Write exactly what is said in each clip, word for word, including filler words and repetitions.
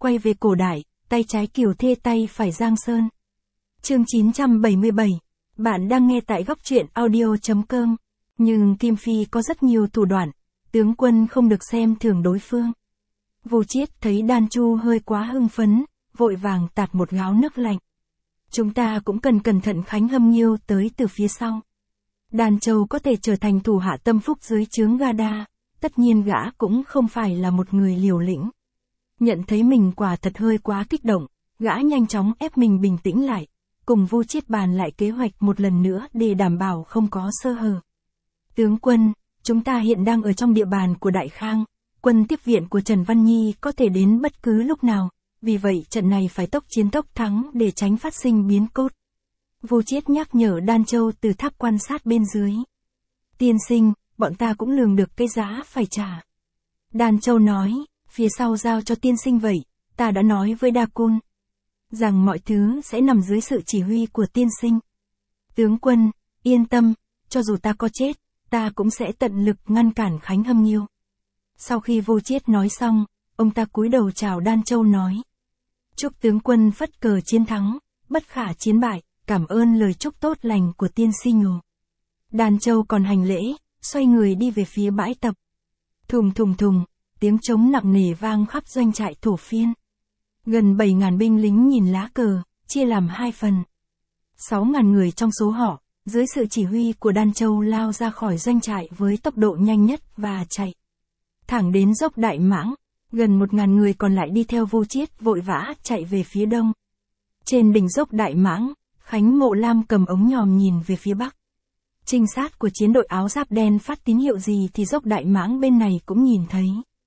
quay về cổ đại, tay trái Kiều Thê tay phải Giang Sơn. Chương chín trăm bảy mươi bảy. Bạn đang nghe tại góc truyện audio chấm com. Nhưng Kim Phi có rất nhiều thủ đoạn, tướng quân không được xem thường đối phương. Vu Chiết thấy Đan Chu hơi quá hưng phấn, vội vàng tạt một gáo nước lạnh. Chúng ta cũng cần cẩn thận Khánh Hâm Nghiêu tới từ phía sau. Đan Châu có thể trở thành thủ hạ tâm phúc dưới trướng Gada, tất nhiên gã cũng không phải là một người liều lĩnh. Nhận thấy mình quả thật hơi quá kích động, gã nhanh chóng ép mình bình tĩnh lại, cùng Vu Chiết bàn lại kế hoạch một lần nữa để đảm bảo không có sơ hở. Tướng quân, chúng ta hiện đang ở trong địa bàn của Đại Khang, quân tiếp viện của Trần Văn Nhi có thể đến bất cứ lúc nào, vì vậy trận này phải tốc chiến tốc thắng để tránh phát sinh biến cốt. Vu Chiết nhắc nhở Đan Châu từ tháp quan sát bên dưới. Tiên sinh, bọn ta cũng lường được cái giá phải trả. Đan Châu nói, phía sau giao cho tiên sinh vậy, ta đã nói với Đa Cun rằng mọi thứ sẽ nằm dưới sự chỉ huy của tiên sinh. Tướng quân, yên tâm, cho dù ta có chết, ta cũng sẽ tận lực ngăn cản Khánh Hâm Nghiêu. Sau khi Vu Chiết nói xong, ông ta cúi đầu chào Đan Châu nói. Chúc tướng quân phất cờ chiến thắng, bất khả chiến bại, cảm ơn lời chúc tốt lành của tiên sinh. Đan Châu còn hành lễ, xoay người đi về phía bãi tập. Thùng thùng thùng, tiếng trống nặng nề vang khắp doanh trại Thổ Phiên. Gần bảy ngàn binh lính nhìn lá cờ, chia làm hai phần. sáu ngàn người trong số họ, dưới sự chỉ huy của Đan Châu lao ra khỏi doanh trại với tốc độ nhanh nhất và chạy thẳng đến dốc Đại Mãng. Gần một ngàn người còn lại đi theo Vu Chiết vội vã chạy về phía đông. Trên đỉnh dốc Đại Mãng, Khánh Mộ Lam cầm ống nhòm nhìn về phía bắc. Trinh sát của chiến đội áo giáp đen phát tín hiệu gì thì dốc Đại Mãng bên này cũng nhìn thấy.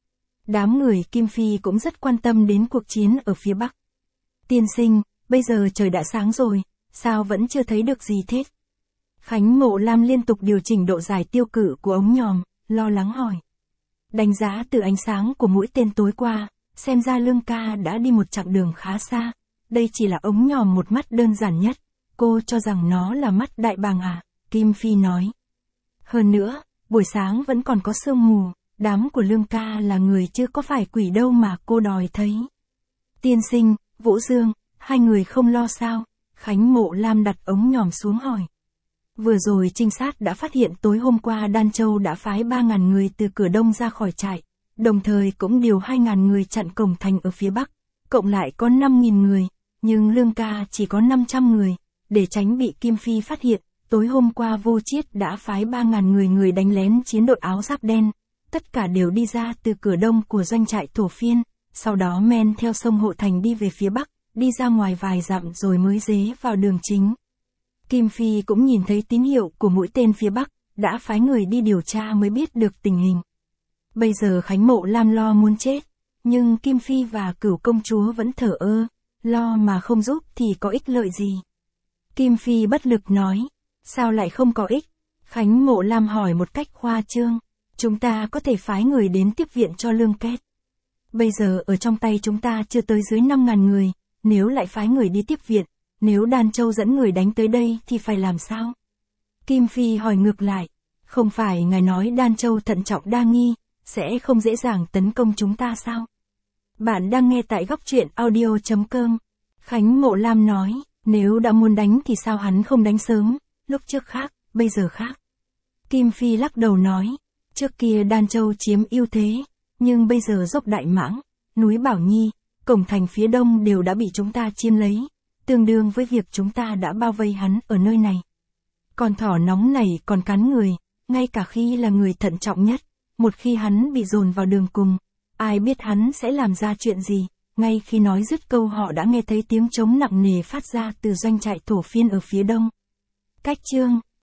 Đám người Kim Phi cũng rất quan tâm đến cuộc chiến ở phía bắc. Tiên sinh, bây giờ trời đã sáng rồi, sao vẫn chưa thấy được gì thế? Khánh Mộ Lam liên tục điều chỉnh độ dài tiêu cự của ống nhòm, lo lắng hỏi. Đánh giá từ ánh sáng của mũi tên tối qua, xem ra Lương ca đã đi một chặng đường khá xa. Đây chỉ là ống nhòm một mắt đơn giản nhất, cô cho rằng nó là mắt đại bàng à? Kim Phi nói. Hơn nữa, buổi sáng vẫn còn có sương mù, đám của Lương ca là người chứ có phải quỷ đâu mà cô đòi thấy. Tiên sinh, Vũ Dương, hai người không lo sao? Khánh Mộ Lam đặt ống nhòm xuống hỏi. Vừa rồi trinh sát đã phát hiện tối hôm qua Đan Châu đã phái ba ngàn người từ cửa đông ra khỏi trại, đồng thời cũng điều hai ngàn người chặn cổng thành ở phía bắc, cộng lại có năm nghìn người, nhưng Lương ca chỉ có năm trăm người. Để tránh bị Kim Phi phát hiện, tối hôm qua Vu Chiết đã phái ba ngàn người người đánh lén chiến đội áo giáp đen, tất cả đều đi ra từ cửa đông của doanh trại Thổ Phiên, sau đó men theo sông Hộ Thành đi về phía bắc, đi ra ngoài vài dặm rồi mới dế vào đường chính. Kim Phi cũng nhìn thấy tín hiệu của mũi tên phía bắc, đã phái người đi điều tra mới biết được tình hình. Bây giờ Khánh Mộ Lam lo muốn chết, nhưng Kim Phi và Cửu công chúa vẫn thở ơ, lo mà không giúp thì có ích lợi gì. Kim Phi bất lực nói, sao lại không có ích? Khánh Mộ Lam hỏi một cách khoa trương, chúng ta có thể phái người đến tiếp viện cho Lương Kết. Bây giờ ở trong tay chúng ta chưa tới dưới năm ngàn người, nếu lại phái người đi tiếp viện, nếu Đan Châu dẫn người đánh tới đây thì phải làm sao? Kim Phi hỏi ngược lại, không phải ngài nói Đan Châu thận trọng đa nghi, sẽ không dễ dàng tấn công chúng ta sao? Bạn đang nghe tại góc truyện audio chấm com. Khánh Mộ Lam nói, nếu đã muốn đánh thì sao hắn không đánh sớm, lúc trước khác, bây giờ khác. Kim Phi lắc đầu nói, trước kia Đan Châu chiếm ưu thế, nhưng bây giờ dốc Đại Mãng, núi Bảo Nhi, cổng thành phía đông đều đã bị chúng ta chiếm lấy, tương đương với việc chúng ta đã bao vây hắn ở nơi này. Con thỏ nóng này còn cắn người, ngay cả khi là người thận trọng nhất, một khi hắn bị dồn vào đường cùng, ai biết hắn sẽ làm ra chuyện gì. Ngay khi nói dứt câu họ đã nghe thấy tiếng trống nặng nề phát ra từ doanh trại Thổ Phiên ở phía đông. Cách chương